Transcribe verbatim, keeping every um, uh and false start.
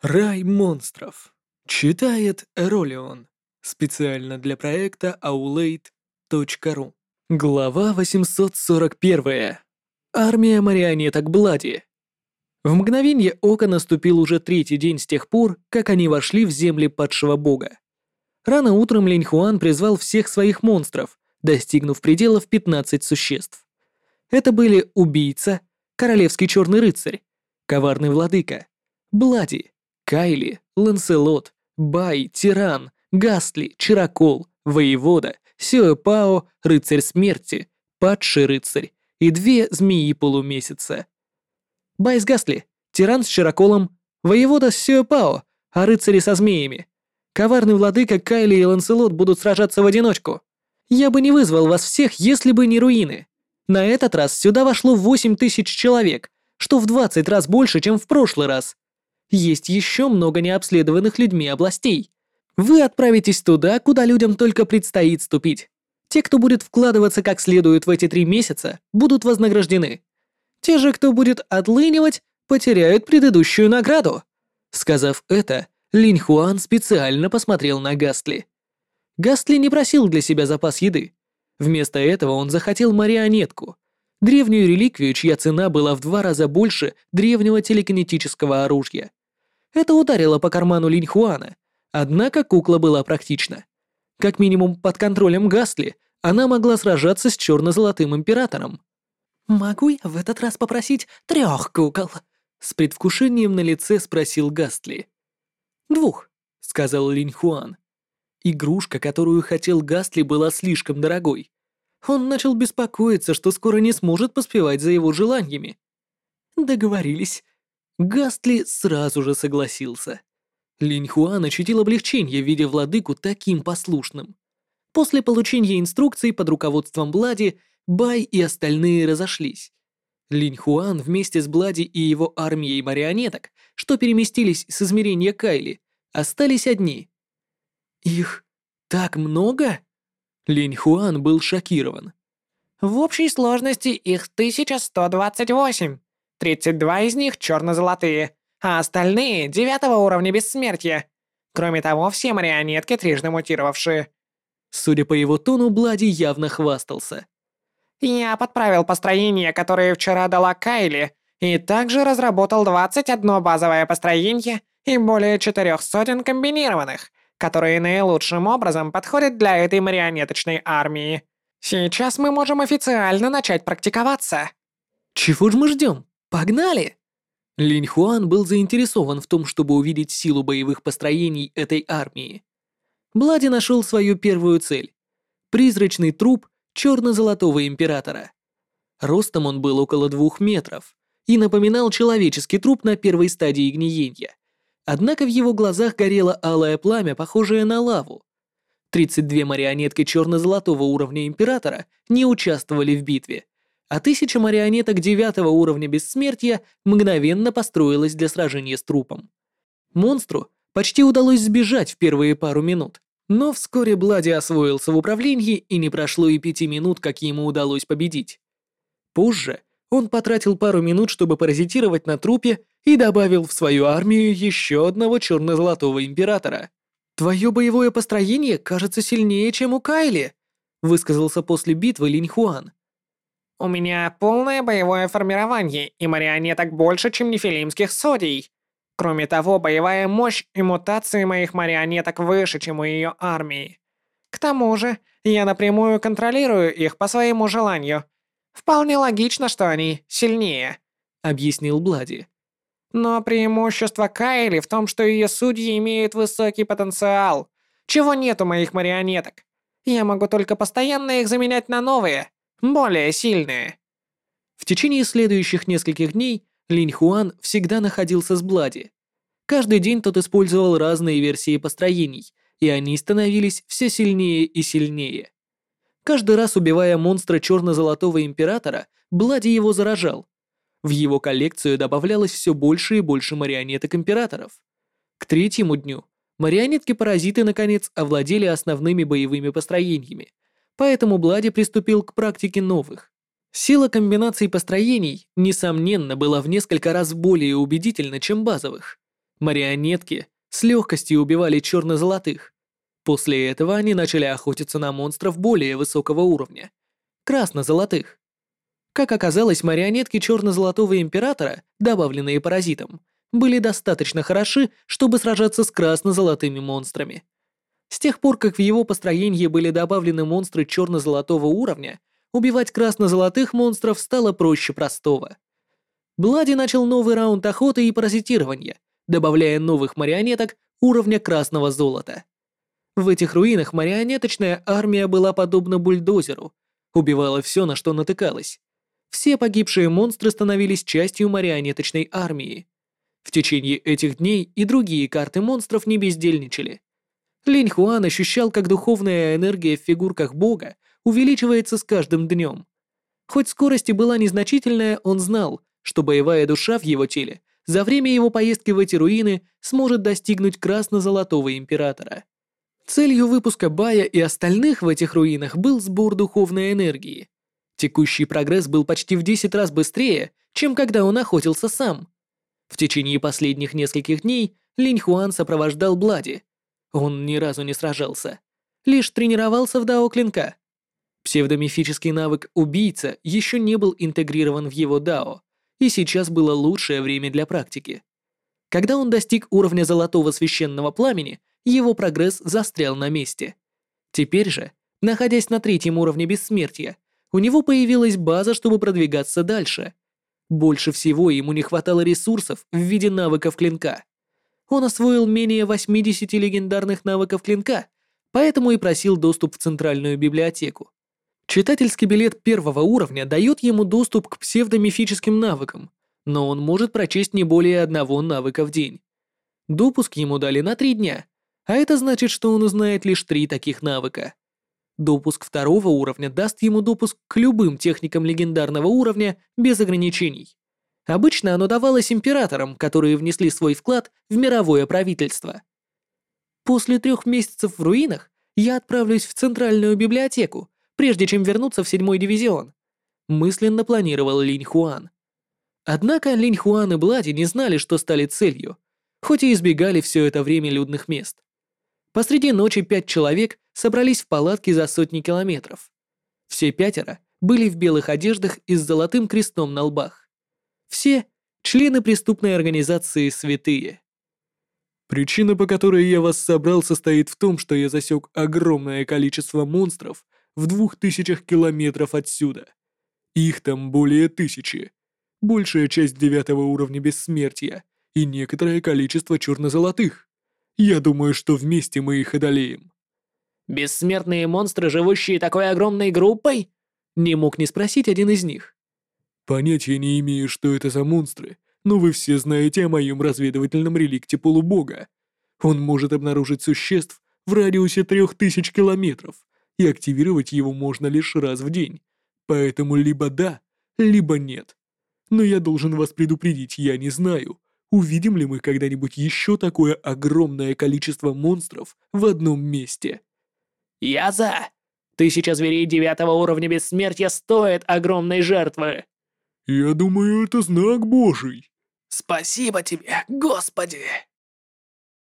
Рай монстров. Читает Эролион. Специально для проекта аулейт точка ру. Глава восемьсот сорок один. Армия марионеток Блади. В мгновение ока наступил уже третий день с тех пор, как они вошли в земли падшего бога. Рано утром Линь Хуан призвал всех своих монстров, достигнув пределов пятнадцати существ. Это были убийца, королевский черный рыцарь, коварный владыка, Блади, Кайли, Ланселот, Бай, Тиран, Гастли, Чиракол, Воевода, Сюэпао, Рыцарь Смерти, Падший Рыцарь и две Змеи Полумесяца. Бай с Гастли, Тиран с Чираколом, Воевода с Сюэпао, а Рыцари со Змеями. Коварный владыка Кайли и Ланселот будут сражаться в одиночку. Я бы не вызвал вас всех, если бы не руины. На этот раз сюда вошло восемь тысяч человек, что в двадцать раз больше, чем в прошлый раз. Есть еще много необследованных людьми областей. Вы отправитесь туда, куда людям только предстоит ступить. Те, кто будет вкладываться как следует в эти три месяца, будут вознаграждены. Те же, кто будет отлынивать, потеряют предыдущую награду. Сказав это, Линь Хуан специально посмотрел на Гастли. Гастли не просил для себя запас еды. Вместо этого он захотел марионетку, древнюю реликвию, чья цена была в два раза больше древнего телекинетического оружия. Это ударило по карману Линь Хуана, однако кукла была практична. Как минимум под контролем Гастли она могла сражаться с черно-золотым императором. «Могу я в этот раз попросить трех кукол?» С предвкушением на лице спросил Гастли. «Двух», — сказал Линь Хуан. Игрушка, которую хотел Гастли, была слишком дорогой. Он начал беспокоиться, что скоро не сможет поспевать за его желаниями. Договорились. Гастли сразу же согласился. Линь Хуан ощутил облегчение, видя владыку таким послушным. После получения инструкций под руководством Блади, Бай и остальные разошлись. Линь Хуан вместе с Блади и его армией марионеток, что переместились с измерения Кайли, остались одни. «Их так много?» Линь Хуан был шокирован. В общей сложности их тысяча сто двадцать восемь. тридцать два из них черно-золотые, а остальные девятого уровня бессмертия. Кроме того, все марионетки трижды мутировавшие. Судя по его тону, Блади явно хвастался. Я подправил построение, которое вчера дала Кайли, и также разработал двадцать одно базовое построение и более четырех сотен комбинированных, которые наилучшим образом подходят для этой марионеточной армии. Сейчас мы можем официально начать практиковаться. Чего ж мы ждем? Погнали! Линь Хуан был заинтересован в том, чтобы увидеть силу боевых построений этой армии. Блади нашел свою первую цель — призрачный труп черно-золотого императора. Ростом он был около двух метров и напоминал человеческий труп на первой стадии гниения. Однако в его глазах горело алое пламя, похожее на лаву. тридцать две марионетки черно-золотого уровня императора не участвовали в битве, а тысяча марионеток девятого уровня бессмертия мгновенно построилась для сражения с трупом. Монстру почти удалось сбежать в первые пару минут, но вскоре Блади освоился в управлении, и не прошло и пяти минут, как ему удалось победить. Позже он потратил пару минут, чтобы паразитировать на трупе, и добавил в свою армию еще одного черно-золотого императора. «Твое боевое построение кажется сильнее, чем у Кайли», высказался после битвы Линь Хуан. У меня полное боевое формирование и марионеток больше, чем нефилимских судей. Кроме того, боевая мощь и мутации моих марионеток выше, чем у ее армии. К тому же, я напрямую контролирую их по своему желанию. Вполне логично, что они сильнее», — объяснил Блади. «Но преимущество Кайли в том, что ее судьи имеют высокий потенциал, чего нет у моих марионеток. Я могу только постоянно их заменять на новые, более сильные». В течение следующих нескольких дней Линь Хуан всегда находился с Блади. Каждый день тот использовал разные версии построений, и они становились все сильнее и сильнее. Каждый раз, убивая монстра черно-золотого императора, Блади его заражал. В его коллекцию добавлялось все больше и больше марионеток императоров. К третьему дню марионетки-паразиты наконец овладели основными боевыми построениями, поэтому Блади приступил к практике новых. Сила комбинаций построений, несомненно, была в несколько раз более убедительна, чем базовых. Марионетки с легкостью убивали черно-золотых. После этого они начали охотиться на монстров более высокого уровня — красно-золотых. Как оказалось, марионетки черно-золотого императора, добавленные паразитом, были достаточно хороши, чтобы сражаться с красно-золотыми монстрами. С тех пор, как в его построении были добавлены монстры черно-золотого уровня, убивать красно-золотых монстров стало проще простого. Блади начал новый раунд охоты и паразитирования, добавляя новых марионеток уровня красного золота. В этих руинах марионеточная армия была подобна бульдозеру, убивала все, на что натыкалась. Все погибшие монстры становились частью марионеточной армии. В течение этих дней и другие карты монстров не бездельничали. Линь Хуан ощущал, как духовная энергия в фигурках бога увеличивается с каждым днем. Хоть скорость и была незначительная, он знал, что боевая душа в его теле за время его поездки в эти руины сможет достигнуть красно-золотого императора. Целью выпуска Бая и остальных в этих руинах был сбор духовной энергии. Текущий прогресс был почти в десять раз быстрее, чем когда он охотился сам. В течение последних нескольких дней Линь Хуан сопровождал Блади. Он ни разу не сражался, лишь тренировался в дао клинка. Псевдомифический навык «Убийца» еще не был интегрирован в его дао, и сейчас было лучшее время для практики. Когда он достиг уровня золотого священного пламени, его прогресс застрял на месте. Теперь же, находясь на третьем уровне бессмертия, у него появилась база, чтобы продвигаться дальше. Больше всего ему не хватало ресурсов в виде навыков клинка. Он освоил менее восьмидесяти легендарных навыков клинка, поэтому и просил доступ в центральную библиотеку. Читательский билет первого уровня дает ему доступ к псевдомифическим навыкам, но он может прочесть не более одного навыка в день. Допуск ему дали на три дня, а это значит, что он узнает лишь три таких навыка. Допуск второго уровня даст ему допуск к любым техникам легендарного уровня без ограничений. Обычно оно давалось императорам, которые внесли свой вклад в мировое правительство. После трех месяцев в руинах я отправлюсь в центральную библиотеку, прежде чем вернуться в седьмой дивизион, мысленно планировал Линь Хуан. Однако Линь Хуан и Блади не знали, что стали целью, хоть и избегали все это время людных мест. Посреди ночи пять человек собрались в палатке за сотни километров. Все пятеро были в белых одеждах и с золотым крестом на лбах. Все члены преступной организации «Святые». Причина, по которой я вас собрал, состоит в том, что я засек огромное количество монстров в двух тысячах километров отсюда. Их там более тысячи. Большая часть девятого уровня бессмертия и некоторое количество черно-золотых. Я думаю, что вместе мы их одолеем. Бессмертные монстры, живущие такой огромной группой? Не мог не спросить один из них. Понятия не имею, что это за монстры, но вы все знаете о моем разведывательном реликте полубога. Он может обнаружить существ в радиусе трех тысяч километров, и активировать его можно лишь раз в день. Поэтому либо да, либо нет. Но я должен вас предупредить, я не знаю, увидим ли мы когда-нибудь еще такое огромное количество монстров в одном месте. Я за! Тысяча зверей девятого уровня бессмертия стоит огромной жертвы. Я думаю, это знак Божий. Спасибо тебе, Господи!